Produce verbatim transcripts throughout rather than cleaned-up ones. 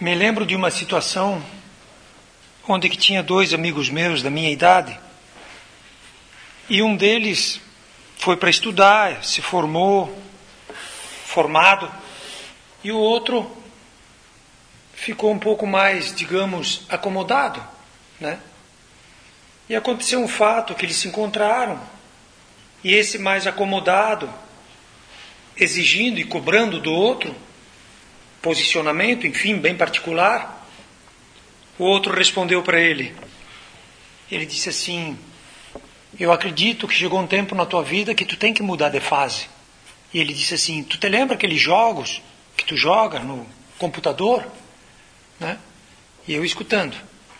Me lembro de uma situação onde que tinha dois amigos meus da minha idade e um deles foi para estudar, se formou, formado, e o outro ficou um pouco mais, digamos, acomodado, né? E aconteceu um fato que eles se encontraram e esse mais acomodado, exigindo e cobrando do outro posicionamento, enfim, bem particular, o outro respondeu para ele. Ele disse assim: eu acredito que chegou um tempo na tua vida que tu tem que mudar de fase. E ele disse assim: tu te lembra aqueles jogos que tu joga no computador? Né? E eu escutando.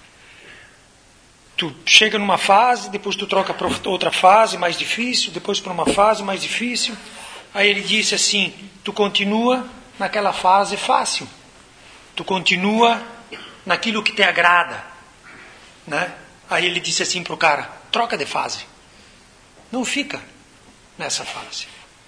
Tu chega numa fase, depois tu troca para outra fase mais difícil, depois para uma fase mais difícil. Aí ele disse assim: tu continua naquela fase fácil. Tu continua naquilo que te agrada. Né? Aí ele disse assim para o cara: troca de fase. Não fica nessa fase.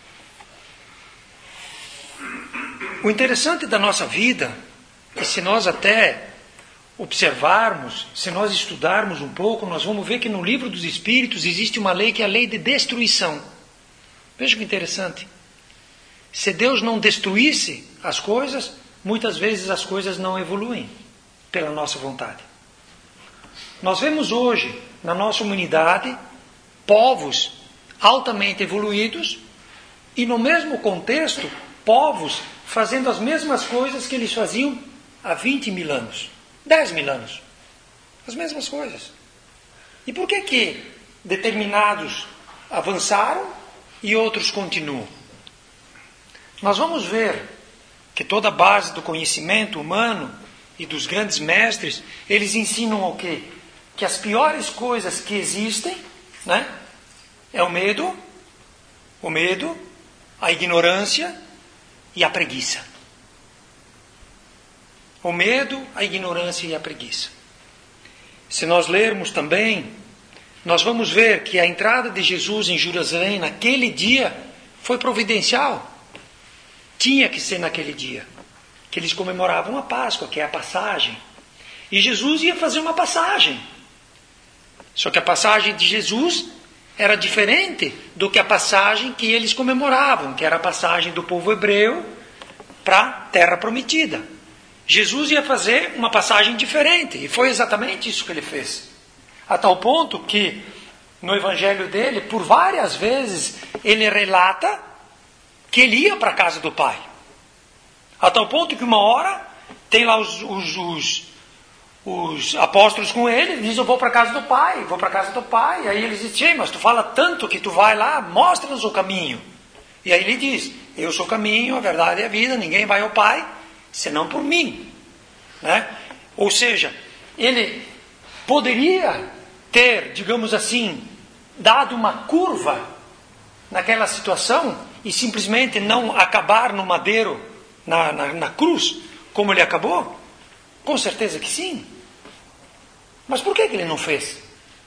O interessante da nossa vida é se nós até observarmos, se nós estudarmos um pouco, nós vamos ver que no livro dos Espíritos existe uma lei que é a lei de destruição. Veja que interessante. Se Deus não destruísse as coisas, muitas vezes as coisas não evoluem pela nossa vontade. Nós vemos hoje, na nossa humanidade, povos altamente evoluídos e, no mesmo contexto, povos fazendo as mesmas coisas que eles faziam há vinte mil anos, dez mil anos. As mesmas coisas. E por que que determinados avançaram e outros continuam? Nós vamos ver que toda a base do conhecimento humano e dos grandes mestres, eles ensinam o quê? Que as piores coisas que existem, né, é o medo, o medo, a ignorância e a preguiça. O medo, a ignorância e a preguiça. Se nós lermos também, nós vamos ver que a entrada de Jesus em Jerusalém naquele dia foi providencial. Tinha que ser naquele dia, que eles comemoravam a Páscoa, que é a passagem. E Jesus ia fazer uma passagem. Só que a passagem de Jesus era diferente do que a passagem que eles comemoravam, que era a passagem do povo hebreu para a terra prometida. Jesus ia fazer uma passagem diferente, e foi exatamente isso que ele fez. A tal ponto que, no evangelho dele, por várias vezes, ele relata que ele ia para a casa do Pai. A tal ponto que uma hora, tem lá os, os, os, os apóstolos com ele, ele diz: eu vou para a casa do Pai, vou para a casa do Pai. Aí eles dizem: mas tu fala tanto que tu vai lá, mostra-nos o caminho. E aí ele diz: eu sou o caminho, a verdade e a vida, ninguém vai ao Pai senão por mim. Né? Ou seja, ele poderia ter, digamos assim, dado uma curva naquela situação e simplesmente não acabar no madeiro, na, na, na cruz, como ele acabou? Com certeza que sim. Mas por que que ele não fez?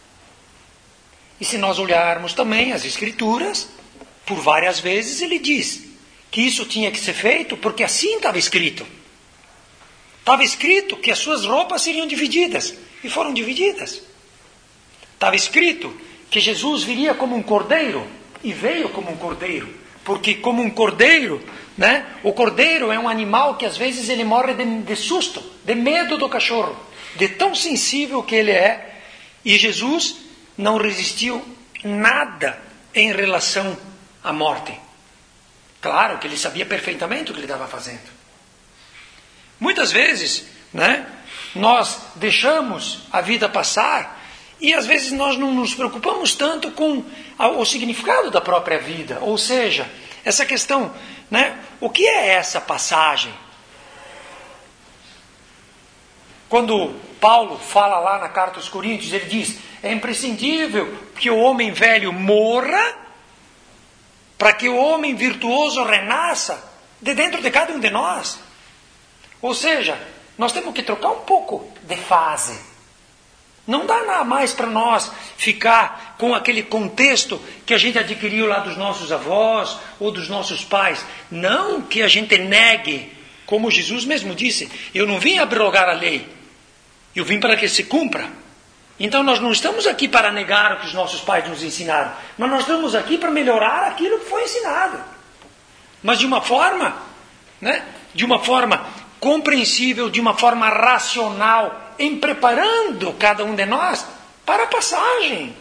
E se nós olharmos também as Escrituras, por várias vezes ele diz que isso tinha que ser feito porque assim estava escrito. Estava escrito que as suas roupas seriam divididas, e foram divididas. Estava escrito que Jesus viria como um cordeiro, e veio como um cordeiro, porque como um cordeiro, né, o cordeiro é um animal que às vezes ele morre de, de susto, de medo do cachorro, de tão sensível que ele é, e Jesus não resistiu nada em relação à morte. Claro que ele sabia perfeitamente o que ele estava fazendo. Muitas vezes, né, nós deixamos a vida passar e às vezes nós não nos preocupamos tanto com o significado da própria vida. Ou seja, essa questão, né, o que é essa passagem? Quando Paulo fala lá na carta aos Coríntios, ele diz: é imprescindível que o homem velho morra para que o homem virtuoso renasça de dentro de cada um de nós. Ou seja, nós temos que trocar um pouco de fase. Não dá nada mais para nós ficar com aquele contexto que a gente adquiriu lá dos nossos avós ou dos nossos pais. Não que a gente negue Como Jesus mesmo disse, eu não vim abrogar a lei, eu vim para que se cumpra. Então nós não estamos aqui para negar o que os nossos pais nos ensinaram, mas nós estamos aqui para melhorar aquilo que foi ensinado. Mas de uma forma, né, de uma forma compreensível, de uma forma racional, em preparando cada um de nós para a passagem.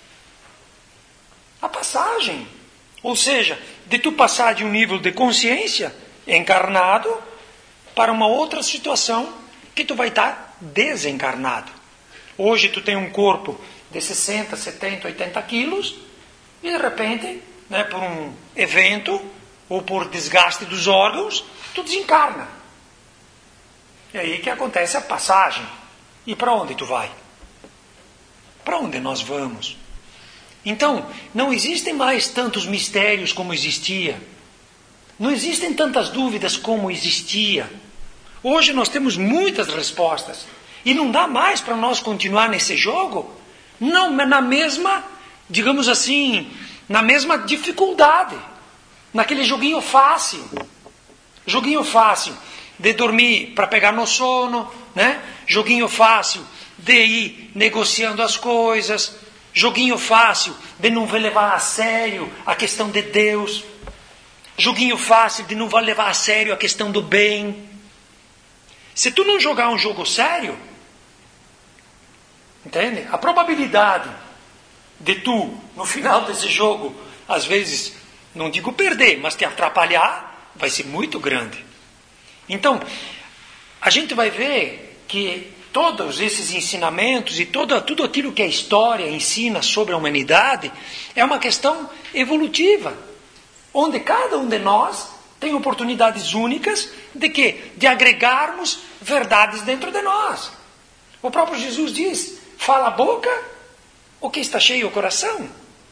A passagem. Ou seja, de tu passar de um nível de consciência encarnado para uma outra situação que tu vai estar desencarnado. Hoje tu tem um corpo de sessenta, setenta, oitenta quilos e de repente, né, por um evento ou por desgaste dos órgãos, tu desencarna. É aí que acontece a passagem. E para onde tu vai? Para onde nós vamos? Então, não existem mais tantos mistérios como existia. Não existem tantas dúvidas como existia. Hoje nós temos muitas respostas. E não dá mais para nós continuar nesse jogo, não na mesma, digamos assim, na mesma dificuldade. Naquele joguinho fácil. Joguinho fácil de dormir para pegar no sono, né? Joguinho fácil de ir negociando as coisas. Joguinho fácil de não levar a sério a questão de Deus. Joguinho fácil de não levar a sério a questão do bem. Se tu não jogar um jogo sério, entende? A probabilidade de tu, no final desse jogo, às vezes, não digo perder, mas te atrapalhar, vai ser muito grande. Então, a gente vai ver que todos esses ensinamentos e todo, tudo aquilo que a história ensina sobre a humanidade é uma questão evolutiva, onde cada um de nós tem oportunidades únicas de quê? De agregarmos verdades dentro de nós. O próprio Jesus diz, fala a boca, o que está cheio é o coração.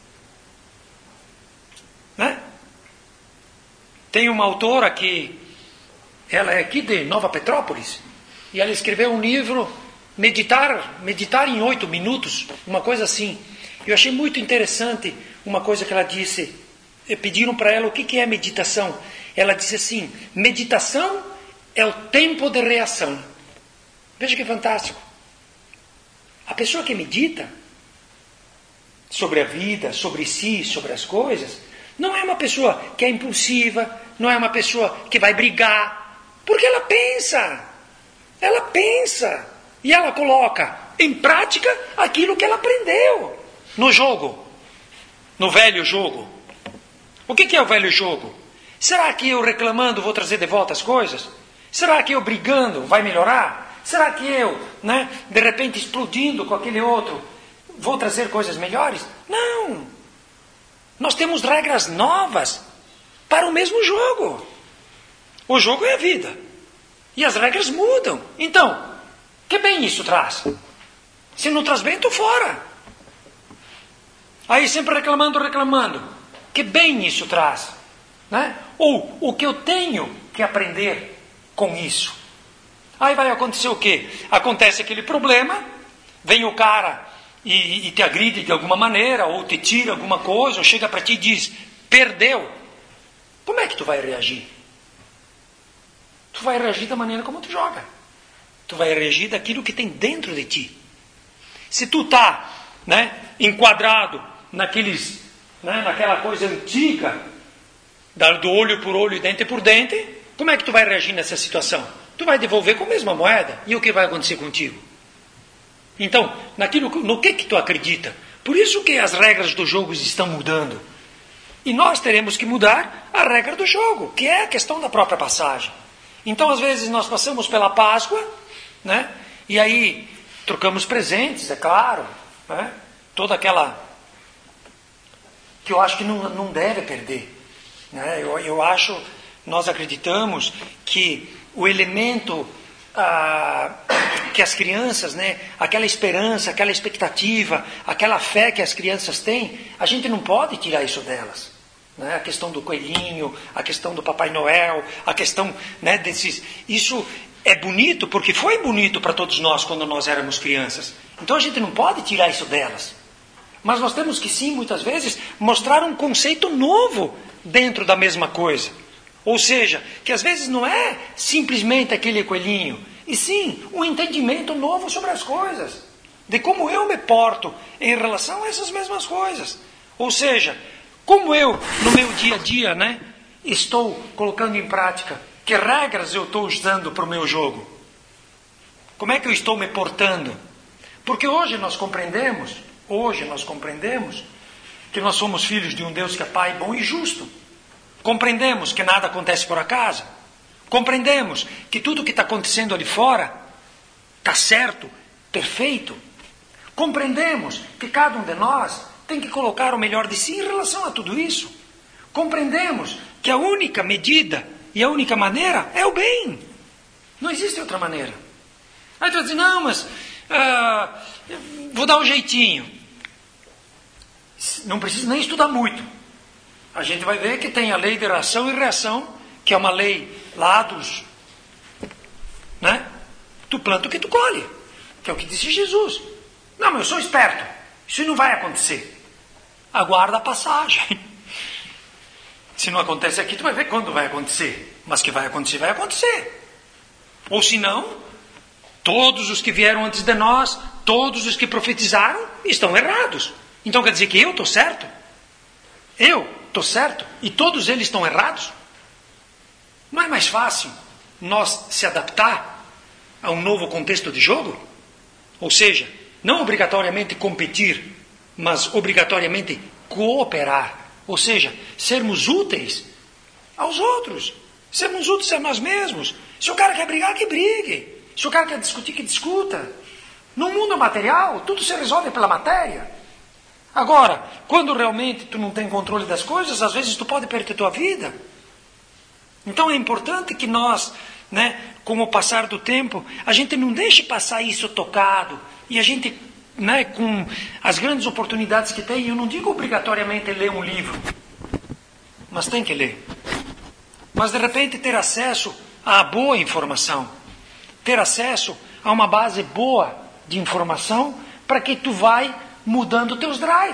Né? Tem uma autora que, ela é aqui de Nova Petrópolis, e ela escreveu um livro, Meditar, meditar em oito minutos, uma coisa assim. Eu achei muito interessante uma coisa que ela disse. Pediram para ela o que é meditação. Ela disse assim, meditação é o tempo de reação. Veja que fantástico. A pessoa que medita sobre a vida, sobre si, sobre as coisas, não é uma pessoa que é impulsiva, não é uma pessoa que vai brigar, porque ela pensa. Ela pensa. E ela coloca em prática aquilo que ela aprendeu no jogo, no velho jogo. O que é o velho jogo? Será que eu reclamando vou trazer de volta as coisas? Será que eu brigando vai melhorar? Será que eu, né, de repente explodindo com aquele outro, vou trazer coisas melhores? Não! Nós temos regras novas para o mesmo jogo. O jogo é a vida. E as regras mudam. Então, que bem isso traz? Se não traz bem, estou fora. Aí sempre reclamando, reclamando. Que bem isso traz? Né? Ou o que eu tenho que aprender com isso? Aí vai acontecer o quê? Acontece aquele problema, vem o cara e, e te agride de alguma maneira, ou te tira alguma coisa, ou chega para ti e diz, perdeu. Como é que tu vai reagir? Tu vai reagir da maneira como tu joga. Tu vai reagir daquilo que tem dentro de ti. Se tu está, né, enquadrado naqueles, né, naquela coisa antiga, do olho por olho e dente por dente, como é que tu vai reagir nessa situação? Tu vai devolver com a mesma moeda. E o que vai acontecer contigo? Então, naquilo, no que que tu acredita? Por isso que as regras do jogo estão mudando. E nós teremos que mudar a regra do jogo, que é a questão da própria passagem. Então, às vezes, nós passamos pela Páscoa, né? E aí trocamos presentes, é claro, né? Toda aquela que eu acho que não, não deve perder, né? eu, eu acho, nós acreditamos que o elemento ah, que as crianças, né? Aquela esperança, aquela expectativa, aquela fé que as crianças têm, a gente não pode tirar isso delas. Né? A questão do coelhinho, a questão do Papai Noel, a questão, né, desses... Isso é bonito porque foi bonito para todos nós quando nós éramos crianças. Então a gente não pode tirar isso delas. Mas nós temos que sim, muitas vezes, mostrar um conceito novo dentro da mesma coisa. Ou seja, que às vezes não é simplesmente aquele coelhinho, e sim um entendimento novo sobre as coisas, de como eu me porto em relação a essas mesmas coisas. Ou seja, como eu, no meu dia a dia, né, estou colocando em prática, que regras eu estou usando para o meu jogo? Como é que eu estou me portando? Porque hoje nós compreendemos, hoje nós compreendemos que nós somos filhos de um Deus que é Pai bom e justo. Compreendemos que nada acontece por acaso. Compreendemos que tudo que está acontecendo ali fora está certo, perfeito. Compreendemos que cada um de nós tem que colocar o melhor de si em relação a tudo isso. Compreendemos que a única medida e a única maneira é o bem. Não existe outra maneira. Aí tu vai dizer, não, mas ah, vou dar um jeitinho. Não precisa nem estudar muito. A gente vai ver que tem a lei de ação e reação, que é uma lei lá dos... Né? Tu planta o que tu colhe, que é o que disse Jesus. Não, mas eu sou esperto. Isso não vai acontecer. Aguarda a passagem. Se não acontece aqui, tu vai ver quando vai acontecer. Mas que vai acontecer, vai acontecer. Ou se não, todos os que vieram antes de nós, todos os que profetizaram, estão errados. Então quer dizer que eu estou certo? Eu estou certo? E todos eles estão errados? Não é mais fácil nós se adaptar a um novo contexto de jogo? Ou seja, não obrigatoriamente competir, mas obrigatoriamente cooperar. Ou seja, sermos úteis aos outros. Sermos úteis a nós mesmos. Se o cara quer brigar, que brigue. Se o cara quer discutir, que discuta. No mundo material, tudo se resolve pela matéria. Agora, quando realmente tu não tem controle das coisas, às vezes tu pode perder tua vida. Então é importante que nós, né, com o passar do tempo, a gente não deixe passar isso tocado. E a gente, né, com as grandes oportunidades que tem, eu não digo obrigatoriamente ler um livro, mas tem que ler. Mas de repente ter acesso à boa informação, ter acesso a uma base boa de informação, para que tu vai mudando teus drive.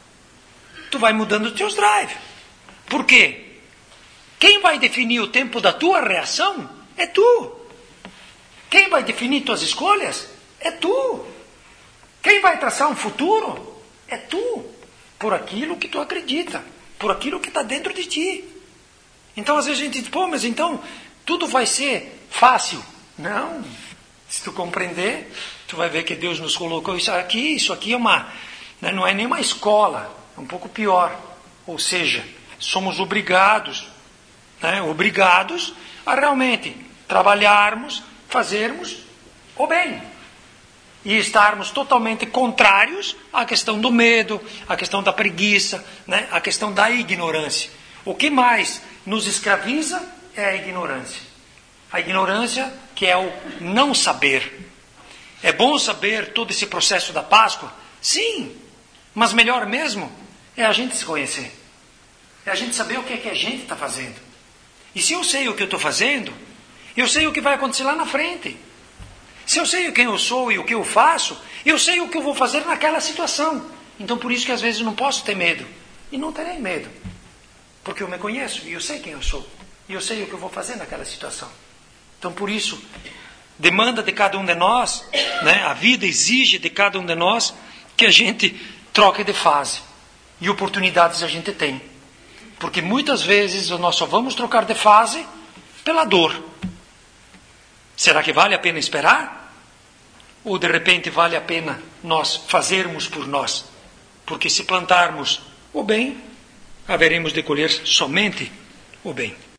Tu vai mudando teus drive. Por quê? Quem vai definir o tempo da tua reação é tu. Quem vai definir tuas escolhas é tu. Quem vai traçar um futuro é tu. Por aquilo que tu acredita. Por aquilo que está dentro de ti. Então às vezes a gente diz, pô, mas então tudo vai ser fácil. Não. Se tu compreender, tu vai ver que Deus nos colocou isso aqui. Isso aqui é uma, né, não é nem uma escola. É um pouco pior. Ou seja, somos obrigados, né, obrigados a realmente trabalharmos, fazermos o bem. E estarmos totalmente contrários à questão do medo, à questão da preguiça, né, à questão da ignorância. O que mais nos escraviza é a ignorância. A ignorância que é o não saber. É bom saber todo esse processo da Páscoa? Sim, mas melhor mesmo é a gente se conhecer. É a gente saber o que é que a gente está fazendo. E se eu sei o que eu estou fazendo, eu sei o que vai acontecer lá na frente. Se eu sei quem eu sou e o que eu faço, eu sei o que eu vou fazer naquela situação. Então por isso que às vezes eu não posso ter medo. E não terei medo. Porque eu me conheço e eu sei quem eu sou. E eu sei o que eu vou fazer naquela situação. Então por isso, demanda de cada um de nós, né, a vida exige de cada um de nós que a gente troque de fase. E oportunidades a gente tem. Porque muitas vezes nós só vamos trocar de fase pela dor. Será que vale a pena esperar? Ou de repente vale a pena nós fazermos por nós? Porque se plantarmos o bem, haveremos de colher somente o bem.